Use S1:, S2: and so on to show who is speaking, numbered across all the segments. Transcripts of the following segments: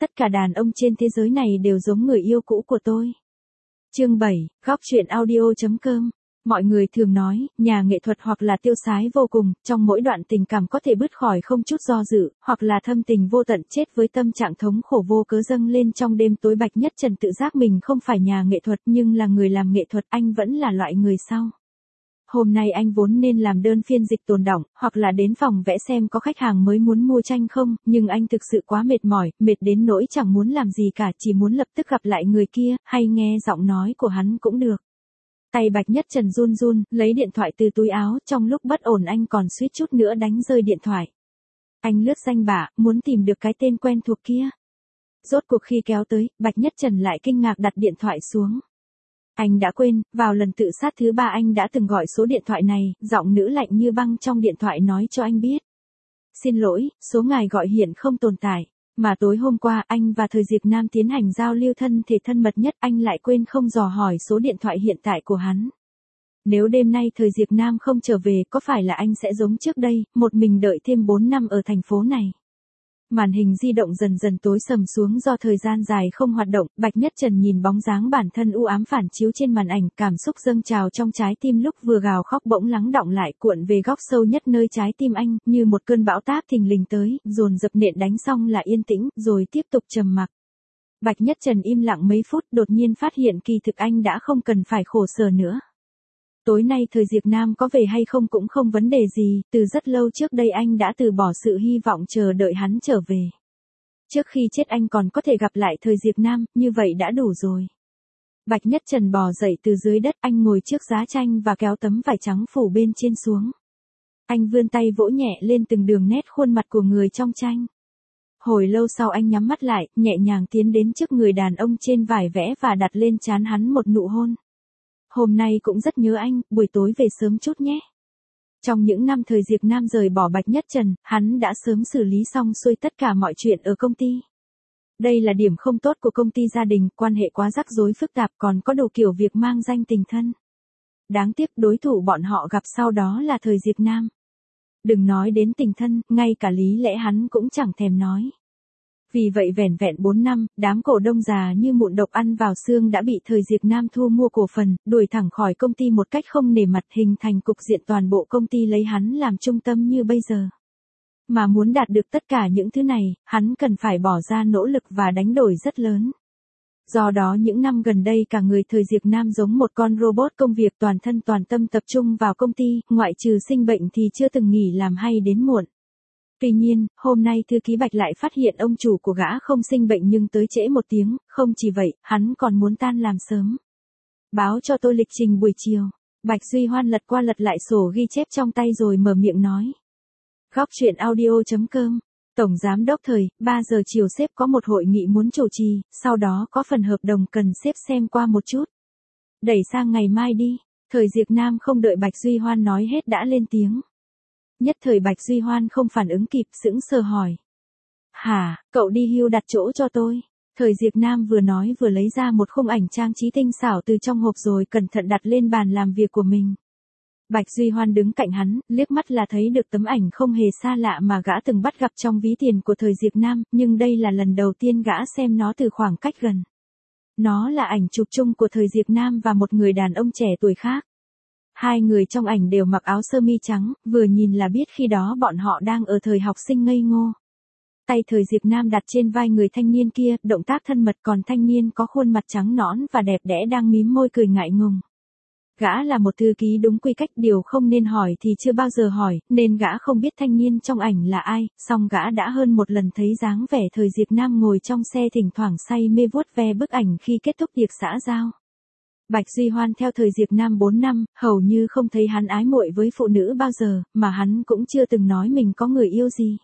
S1: tất cả đàn ông trên thế giới này đều giống người yêu cũ của tôi. Chương 7, góc truyện audio.com. Mọi người thường nói, nhà nghệ thuật hoặc là tiêu sái vô cùng, trong mỗi đoạn tình cảm có thể bứt khỏi không chút do dự, hoặc là thâm tình vô tận chết với tâm trạng thống khổ vô cớ dâng lên trong đêm tối. Bạch Nhất Trần tự giác mình không phải nhà nghệ thuật nhưng là người làm nghệ thuật, anh vẫn là loại người sau. Hôm nay anh vốn nên làm đơn phiên dịch tồn đọng, hoặc là đến phòng vẽ xem có khách hàng mới muốn mua tranh không, nhưng anh thực sự quá mệt mỏi, mệt đến nỗi chẳng muốn làm gì cả, chỉ muốn lập tức gặp lại người kia, hay nghe giọng nói của hắn cũng được. Tay Bạch Nhất Trần run run, lấy điện thoại từ túi áo, trong lúc bất ổn anh còn suýt chút nữa đánh rơi điện thoại. Anh lướt danh bạ, muốn tìm được cái tên quen thuộc kia. Rốt cuộc khi kéo tới, Bạch Nhất Trần lại kinh ngạc đặt điện thoại xuống. Anh đã quên, vào lần tự sát thứ 3 anh đã từng gọi số điện thoại này, giọng nữ lạnh như băng trong điện thoại nói cho anh biết. Xin lỗi, số ngài gọi hiện không tồn tại. Mà tối hôm qua anh và Thời Diệp Nam tiến hành giao lưu thân thể thân mật nhất, anh lại quên không dò hỏi số điện thoại hiện tại của hắn. Nếu đêm nay Thời Diệp Nam không trở về, có phải là anh sẽ giống trước đây, một mình đợi thêm 4 năm ở thành phố này? Màn hình di động dần dần tối sầm xuống do thời gian dài không hoạt động, Bạch Nhất Trần nhìn bóng dáng bản thân u ám phản chiếu trên màn ảnh, cảm xúc dâng trào trong trái tim lúc vừa gào khóc bỗng lắng đọng lại, cuộn về góc sâu nhất nơi trái tim anh, như một cơn bão táp thình lình tới, dồn dập nện đánh xong là yên tĩnh, rồi tiếp tục trầm mặc. Bạch Nhất Trần im lặng mấy phút, đột nhiên phát hiện kỳ thực anh đã không cần phải khổ sở nữa. Tối nay Thời Diệp Nam có về hay không cũng không vấn đề gì, từ rất lâu trước đây anh đã từ bỏ sự hy vọng chờ đợi hắn trở về. Trước khi chết anh còn có thể gặp lại Thời Diệp Nam, như vậy đã đủ rồi. Bạch Nhất Trần bò dậy từ dưới đất, anh ngồi trước giá tranh và kéo tấm vải trắng phủ bên trên xuống. Anh vươn tay vỗ nhẹ lên từng đường nét khuôn mặt của người trong tranh. Hồi lâu sau anh nhắm mắt lại, nhẹ nhàng tiến đến trước người đàn ông trên vải vẽ và đặt lên trán hắn một nụ hôn. Hôm nay cũng rất nhớ anh, buổi tối về sớm chút nhé. Trong những năm Thời Diệp Nam rời bỏ Bạch Nhất Trần, hắn đã sớm xử lý xong xuôi tất cả mọi chuyện ở công ty. Đây là điểm không tốt của công ty gia đình, quan hệ quá rắc rối phức tạp, còn có đủ kiểu việc mang danh tình thân. Đáng tiếc đối thủ bọn họ gặp sau đó là Thời Diệp Nam. Đừng nói đến tình thân, ngay cả lý lẽ hắn cũng chẳng thèm nói. Vì vậy vẻn vẹn 4 năm, đám cổ đông già như mụn độc ăn vào xương đã bị Thời Diệp Nam thu mua cổ phần, đuổi thẳng khỏi công ty một cách không nể mặt, hình thành cục diện toàn bộ công ty lấy hắn làm trung tâm như bây giờ. Mà muốn đạt được tất cả những thứ này, hắn cần phải bỏ ra nỗ lực và đánh đổi rất lớn. Do đó những năm gần đây cả người Thời Diệp Nam giống một con robot công việc, toàn thân toàn tâm tập trung vào công ty, ngoại trừ sinh bệnh thì chưa từng nghỉ làm hay đến muộn. Tuy nhiên, hôm nay thư ký Bạch lại phát hiện ông chủ của gã không sinh bệnh nhưng tới trễ 1 tiếng, không chỉ vậy, hắn còn muốn tan làm sớm. Báo cho tôi lịch trình buổi chiều. Bạch Duy Hoan lật qua lật lại sổ ghi chép trong tay rồi mở miệng nói. Góc truyện audio.com. Tổng Giám đốc Thời, 3 giờ chiều sếp có một hội nghị muốn chủ trì, sau đó có phần hợp đồng cần sếp xem qua một chút. Đẩy sang ngày mai đi. Thời Diệp Nam không đợi Bạch Duy Hoan nói hết đã lên tiếng. Nhất thời Bạch Duy Hoan không phản ứng kịp, sững sờ hỏi. Hả, cậu đi hưu đặt chỗ cho tôi. Thời Diệp Nam vừa nói vừa lấy ra một khung ảnh trang trí tinh xảo từ trong hộp rồi cẩn thận đặt lên bàn làm việc của mình. Bạch Duy Hoan đứng cạnh hắn, liếc mắt là thấy được tấm ảnh không hề xa lạ mà gã từng bắt gặp trong ví tiền của Thời Diệp Nam, nhưng đây là lần đầu tiên gã xem nó từ khoảng cách gần. Nó là ảnh chụp chung của Thời Diệp Nam và một người đàn ông trẻ tuổi khác. Hai người trong ảnh đều mặc áo sơ mi trắng, vừa nhìn là biết khi đó bọn họ đang ở thời học sinh ngây ngô. Tay Thời Diệp Nam đặt trên vai người thanh niên kia, động tác thân mật, còn thanh niên có khuôn mặt trắng nõn và đẹp đẽ đang mím môi cười ngại ngùng. Gã là một thư ký đúng quy cách, điều không nên hỏi thì chưa bao giờ hỏi, nên gã không biết thanh niên trong ảnh là ai, song gã đã hơn một lần thấy dáng vẻ Thời Diệp Nam ngồi trong xe thỉnh thoảng say mê vuốt ve bức ảnh khi kết thúc tiệc xã giao. Bạch Duy Hoan theo Thời Diệp Nam 4 năm, hầu như không thấy hắn ái muội với phụ nữ bao giờ, mà hắn cũng chưa từng nói mình có người yêu gì.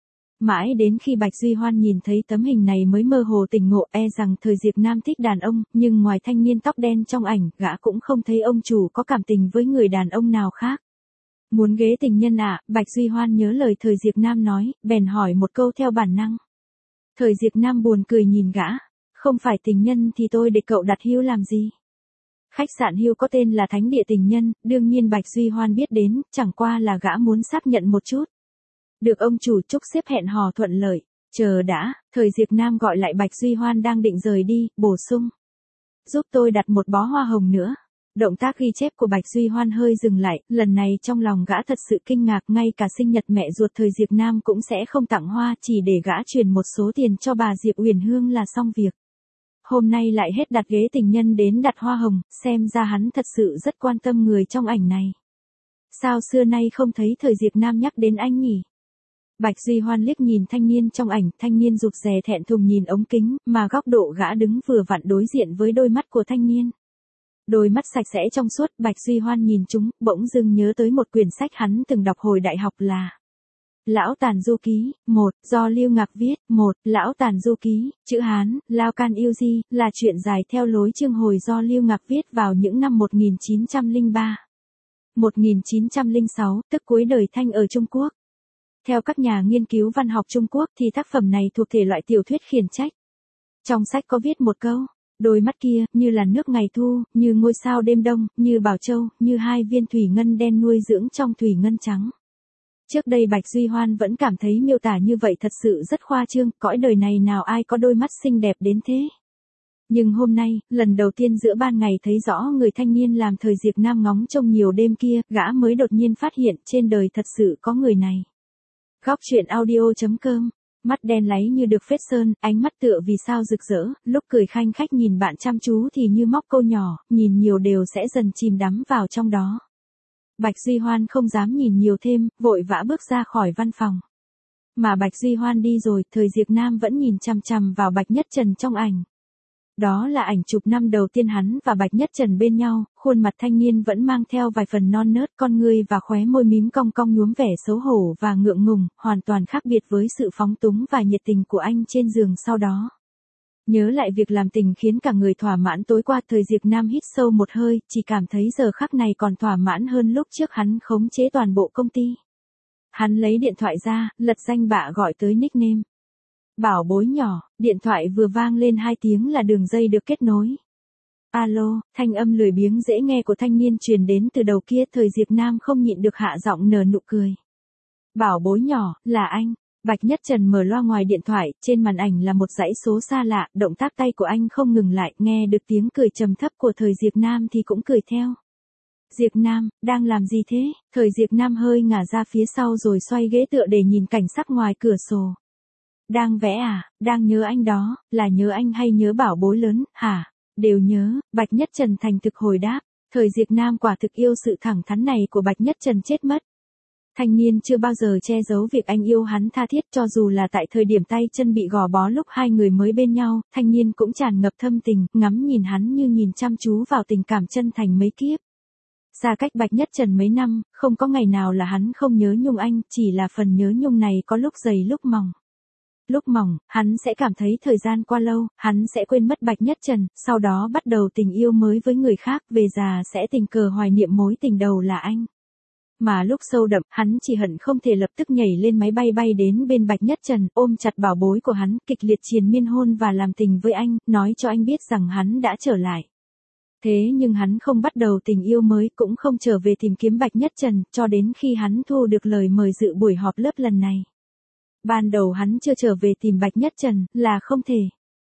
S1: Mãi đến khi Bạch Duy Hoan nhìn thấy tấm hình này mới mơ hồ tỉnh ngộ, rằng Thời Diệp Nam thích đàn ông, nhưng ngoài thanh niên tóc đen trong ảnh, gã cũng không thấy ông chủ có cảm tình với người đàn ông nào khác. Muốn ghế tình nhân à? Bạch Duy Hoan nhớ lời Thời Diệp Nam nói, bèn hỏi một câu theo bản năng. Thời Diệp Nam buồn cười nhìn gã, không phải tình nhân thì tôi để cậu đặt hưu làm gì? Khách sạn hưu có tên là Thánh Địa Tình Nhân, đương nhiên Bạch Duy Hoan biết đến, chẳng qua là gã muốn xác nhận một chút. Được ông chủ chúc xếp hẹn hò thuận lợi. Chờ đã, Thời Diệp Nam gọi lại Bạch Duy Hoan đang định rời đi, bổ sung. Giúp tôi đặt một bó hoa hồng nữa. Động tác ghi chép của Bạch Duy Hoan hơi dừng lại, lần này trong lòng gã thật sự kinh ngạc, ngay cả sinh nhật mẹ ruột Thời Diệp Nam cũng sẽ không tặng hoa, chỉ để gã truyền một số tiền cho bà Diệp Uyển Hương là xong việc. Hôm nay lại hết đặt ghế tình nhân đến đặt hoa hồng, xem ra hắn thật sự rất quan tâm người trong ảnh này. Sao xưa nay không thấy Thời Diệp Nam nhắc đến anh nhỉ? Bạch Duy Hoan liếc nhìn thanh niên trong ảnh, thanh niên rụt rè thẹn thùng nhìn ống kính, mà góc độ gã đứng vừa vặn đối diện với đôi mắt của thanh niên. Đôi mắt sạch sẽ trong suốt, Bạch Duy Hoan nhìn chúng, bỗng dưng nhớ tới một quyển sách hắn từng đọc hồi đại học là Lão Tàn Du Ký, 1, do Lưu Ngạc viết, 1, Lão Tàn Du Ký, chữ Hán, Lao Can Yêu Di, là truyện dài theo lối chương hồi do Lưu Ngạc viết vào những năm 1903. 1906, tức cuối đời Thanh ở Trung Quốc. Theo các nhà nghiên cứu văn học Trung Quốc thì tác phẩm này thuộc thể loại tiểu thuyết khiển trách. Trong sách có viết một câu, đôi mắt kia, như là nước ngày thu, như ngôi sao đêm đông, như bảo châu, như hai viên thủy ngân đen nuôi dưỡng trong thủy ngân trắng. Trước đây Bạch Duy Hoan vẫn cảm thấy miêu tả như vậy thật sự rất khoa trương, cõi đời này nào ai có đôi mắt xinh đẹp đến thế. Nhưng hôm nay, lần đầu tiên giữa ban ngày thấy rõ người thanh niên làm Thời Diệp Nam ngóng trông nhiều đêm kia, gã mới đột nhiên phát hiện trên đời thật sự có người này. Góc truyện audio.com. Mắt đen láy như được phết sơn, ánh mắt tựa vì sao rực rỡ, lúc cười khanh khách nhìn bạn chăm chú thì như móc câu nhỏ, nhìn nhiều đều sẽ dần chìm đắm vào trong đó. Bạch Duy Hoan không dám nhìn nhiều thêm, vội vã bước ra khỏi văn phòng. Mà Bạch Duy Hoan đi rồi, Thời Diệp Nam vẫn nhìn chằm chằm vào Bạch Nhất Trần trong ảnh. Đó là ảnh chụp năm đầu tiên hắn và Bạch Nhất Trần bên nhau, khuôn mặt thanh niên vẫn mang theo vài phần non nớt, con ngươi và khóe môi mím cong cong nhuốm vẻ xấu hổ và ngượng ngùng, hoàn toàn khác biệt với sự phóng túng và nhiệt tình của anh trên giường sau đó. Nhớ lại việc làm tình khiến cả người thỏa mãn tối qua, Thời Diệp Nam hít sâu một hơi, chỉ cảm thấy giờ khắc này còn thỏa mãn hơn lúc trước hắn khống chế toàn bộ công ty. Hắn lấy điện thoại ra, lật danh bạ gọi tới nickname. Bảo bối nhỏ, điện thoại vừa vang lên 2 tiếng là đường dây được kết nối. Alo, thanh âm lười biếng dễ nghe của thanh niên truyền đến từ đầu kia, Thời Diệp Nam không nhịn được hạ giọng nở nụ cười. Bảo bối nhỏ, là anh. Bạch Nhất Trần mở loa ngoài điện thoại, trên màn ảnh là một dãy số xa lạ, động tác tay của anh không ngừng lại, nghe được tiếng cười trầm thấp của Thời Diệp Nam thì cũng cười theo. Diệp Nam, đang làm gì thế? Thời Diệp Nam hơi ngả ra phía sau rồi xoay ghế tựa để nhìn cảnh sắc ngoài cửa sổ. Đang vẽ à, đang nhớ anh đó, là nhớ anh hay nhớ bảo bối lớn, hả? Đều nhớ, Bạch Nhất Trần thành thực hồi đáp. Thời Diệp Nam quả thực yêu sự thẳng thắn này của Bạch Nhất Trần chết mất. Thanh niên chưa bao giờ che giấu việc anh yêu hắn tha thiết, cho dù là tại thời điểm tay chân bị gò bó lúc hai người mới bên nhau, thanh niên cũng tràn ngập thâm tình, ngắm nhìn hắn như nhìn chăm chú vào tình cảm chân thành mấy kiếp. Xa cách Bạch Nhất Trần mấy năm, không có ngày nào là hắn không nhớ nhung anh, chỉ là phần nhớ nhung này có lúc dày lúc mỏng. Lúc mỏng, hắn sẽ cảm thấy thời gian qua lâu, hắn sẽ quên mất Bạch Nhất Trần, sau đó bắt đầu tình yêu mới với người khác, về già sẽ tình cờ hoài niệm mối tình đầu là anh. Mà lúc sâu đậm, hắn chỉ hận không thể lập tức nhảy lên máy bay bay đến bên Bạch Nhất Trần, ôm chặt bảo bối của hắn, kịch liệt triền miên hôn và làm tình với anh, nói cho anh biết rằng hắn đã trở lại. Thế nhưng hắn không bắt đầu tình yêu mới, cũng không trở về tìm kiếm Bạch Nhất Trần, cho đến khi hắn thu được lời mời dự buổi họp lớp lần này. Ban đầu hắn chưa trở về tìm Bạch Nhất Trần, là không thể.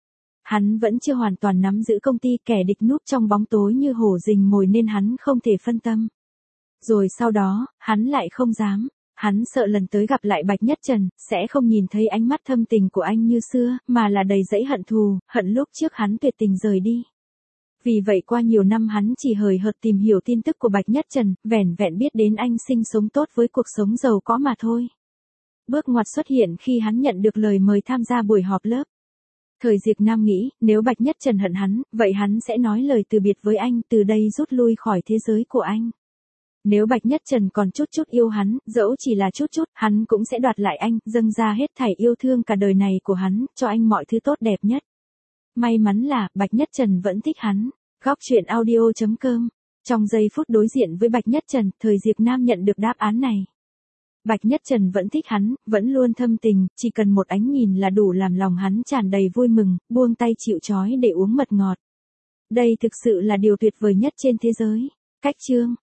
S1: Hắn vẫn chưa hoàn toàn nắm giữ công ty, kẻ địch núp trong bóng tối như hổ rình mồi nên hắn không thể phân tâm. Rồi sau đó, hắn lại không dám. Hắn sợ lần tới gặp lại Bạch Nhất Trần, sẽ không nhìn thấy ánh mắt thâm tình của anh như xưa, mà là đầy dẫy hận thù, hận lúc trước hắn tuyệt tình rời đi. Vì vậy qua nhiều năm hắn chỉ hời hợt tìm hiểu tin tức của Bạch Nhất Trần, vẻn vẹn biết đến anh sinh sống tốt với cuộc sống giàu có mà thôi. Bước ngoặt xuất hiện khi hắn nhận được lời mời tham gia buổi họp lớp. Thời Diệp Nam nghĩ, nếu Bạch Nhất Trần hận hắn, vậy hắn sẽ nói lời từ biệt với anh, từ đây rút lui khỏi thế giới của anh. Nếu Bạch Nhất Trần còn chút chút yêu hắn, dẫu chỉ là chút chút, hắn cũng sẽ đoạt lại anh, dâng ra hết thảy yêu thương cả đời này của hắn, cho anh mọi thứ tốt đẹp nhất. May mắn là, Bạch Nhất Trần vẫn thích hắn. Góc truyện audio.com. Trong giây phút đối diện với Bạch Nhất Trần, Thời Diệp Nam nhận được đáp án này. Bạch Nhất Trần vẫn thích hắn, vẫn luôn thâm tình, chỉ cần một ánh nhìn là đủ làm lòng hắn tràn đầy vui mừng, buông tay chịu trói để uống mật ngọt. Đây thực sự là điều tuyệt vời nhất trên thế giới. Cách chương